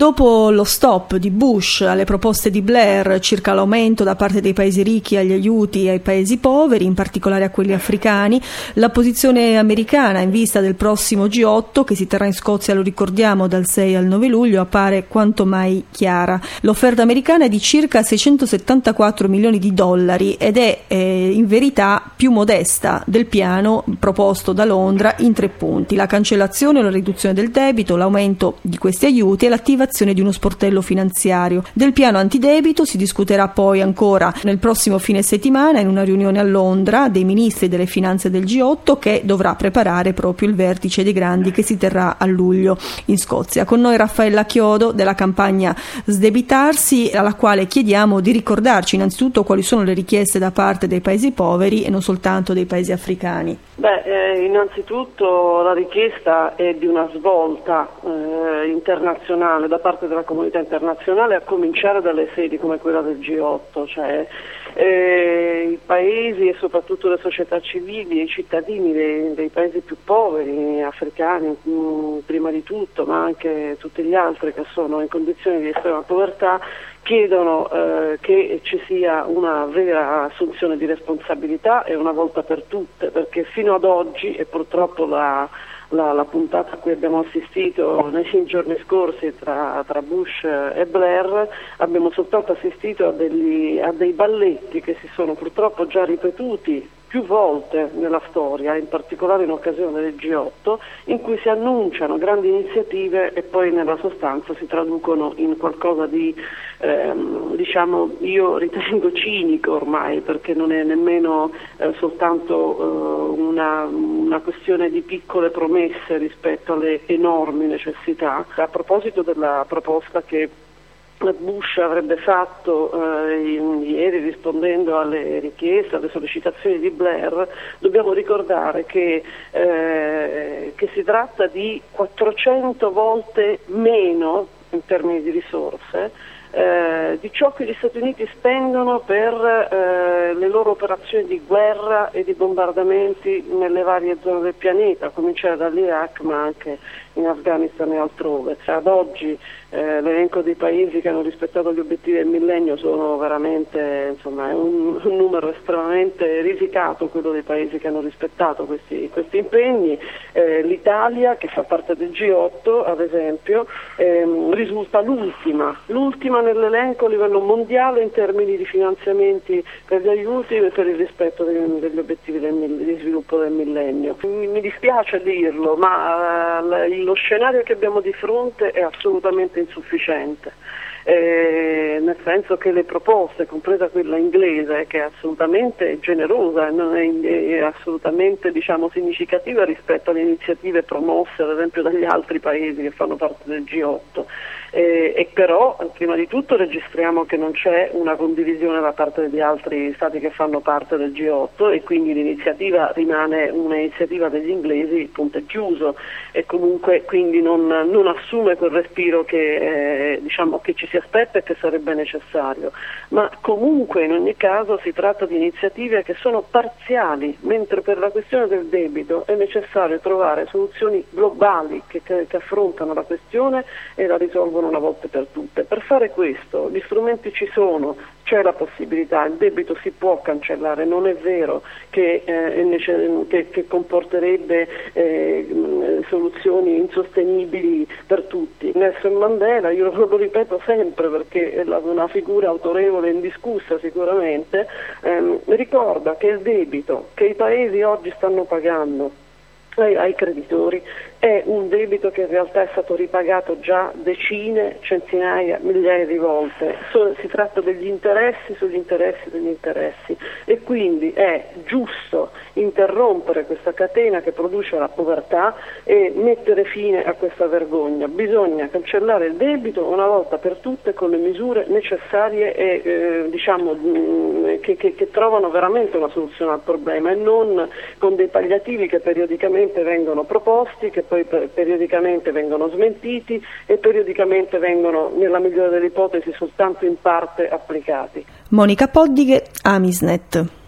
Dopo lo stop di Bush alle proposte di Blair circa l'aumento da parte dei paesi ricchi agli aiuti ai paesi poveri, in particolare a quelli africani, la posizione americana in vista del prossimo G8 che si terrà in Scozia, lo ricordiamo, dal 6 al 9 luglio appare quanto mai chiara. L'offerta americana è di circa 674 milioni di dollari ed è in verità più modesta del piano proposto da Londra in 3 punti: la cancellazione o la riduzione del debito, l'aumento di questi aiuti e l'attivazione di uno sportello finanziario. Del piano antidebito si discuterà poi ancora nel prossimo fine settimana in una riunione a Londra dei ministri delle finanze del G8 che dovrà preparare proprio il vertice dei grandi che si terrà a luglio in Scozia. Con noi Raffaella Chiodo della campagna Sdebitarsi, alla quale chiediamo di ricordarci innanzitutto quali sono le richieste da parte dei paesi poveri e non soltanto dei paesi africani. Innanzitutto la richiesta è di una svolta internazionale da parte della comunità internazionale, a cominciare dalle sedi come quella del G8, cioè i paesi e soprattutto le società civili e i cittadini dei paesi più poveri, africani prima di tutto, ma anche tutti gli altri che sono in condizioni di estrema povertà, chiedono che ci sia una vera assunzione di responsabilità e una volta per tutte, perché fino ad oggi, e purtroppo la puntata a cui abbiamo assistito nei giorni scorsi tra Bush e Blair, abbiamo soltanto assistito a dei balletti che si sono purtroppo già ripetuti più volte nella storia, in particolare in occasione del G8, in cui si annunciano grandi iniziative e poi nella sostanza si traducono in qualcosa di, io ritengo cinico ormai, perché non è nemmeno soltanto una questione di piccole promesse rispetto alle enormi necessità. A proposito della proposta che Bush avrebbe fatto ieri rispondendo alle richieste, alle sollecitazioni di Blair, dobbiamo ricordare che si tratta di 400 volte meno in termini di risorse di ciò che gli Stati Uniti spendono per le loro operazioni di guerra e di bombardamenti nelle varie zone del pianeta, a cominciare dall'Iraq ma anche in Afghanistan e altrove. Ad oggi l'elenco dei paesi che hanno rispettato gli obiettivi del millennio sono veramente, è un numero estremamente risicato quello dei paesi che hanno rispettato questi impegni. L'Italia, che fa parte del G8 ad esempio, risulta l'ultima nell'elenco a livello mondiale in termini di finanziamenti per gli aiuti e per il rispetto degli obiettivi di sviluppo del millennio. Mi dispiace dirlo, ma lo scenario che abbiamo di fronte è assolutamente insufficiente. Nel senso che le proposte, compresa quella inglese, che è assolutamente generosa e non è assolutamente significativa rispetto alle iniziative promosse ad esempio dagli altri paesi che fanno parte del G8, e però prima di tutto registriamo che non c'è una condivisione da parte degli altri stati che fanno parte del G8 e quindi l'iniziativa rimane un'iniziativa degli inglesi, punto e chiuso, e comunque quindi non assume quel respiro che ci si aspetta e che sarebbe necessario, ma comunque in ogni caso si tratta di iniziative che sono parziali, mentre per la questione del debito è necessario trovare soluzioni globali che affrontano la questione e la risolvono una volta per tutte. Per fare questo gli strumenti ci sono, c'è la possibilità, il debito si può cancellare, non è vero che comporterebbe soluzioni insostenibili per tutti. Nelson Mandela, io lo ripeto sempre perché è una figura autorevole e indiscussa sicuramente, ricorda che il debito che i paesi oggi stanno pagando ai creditori è un debito che in realtà è stato ripagato già decine, centinaia, migliaia di volte. Si tratta degli interessi sugli interessi degli interessi e quindi è giusto interrompere questa catena che produce la povertà e mettere fine a questa vergogna. Bisogna cancellare il debito una volta per tutte con le misure necessarie e che trovano veramente una soluzione al problema e non con dei palliativi che periodicamente vengono proposti, che poi periodicamente vengono smentiti e periodicamente vengono, nella migliore delle ipotesi, soltanto in parte applicati. Monica Poddighe, Amisnet.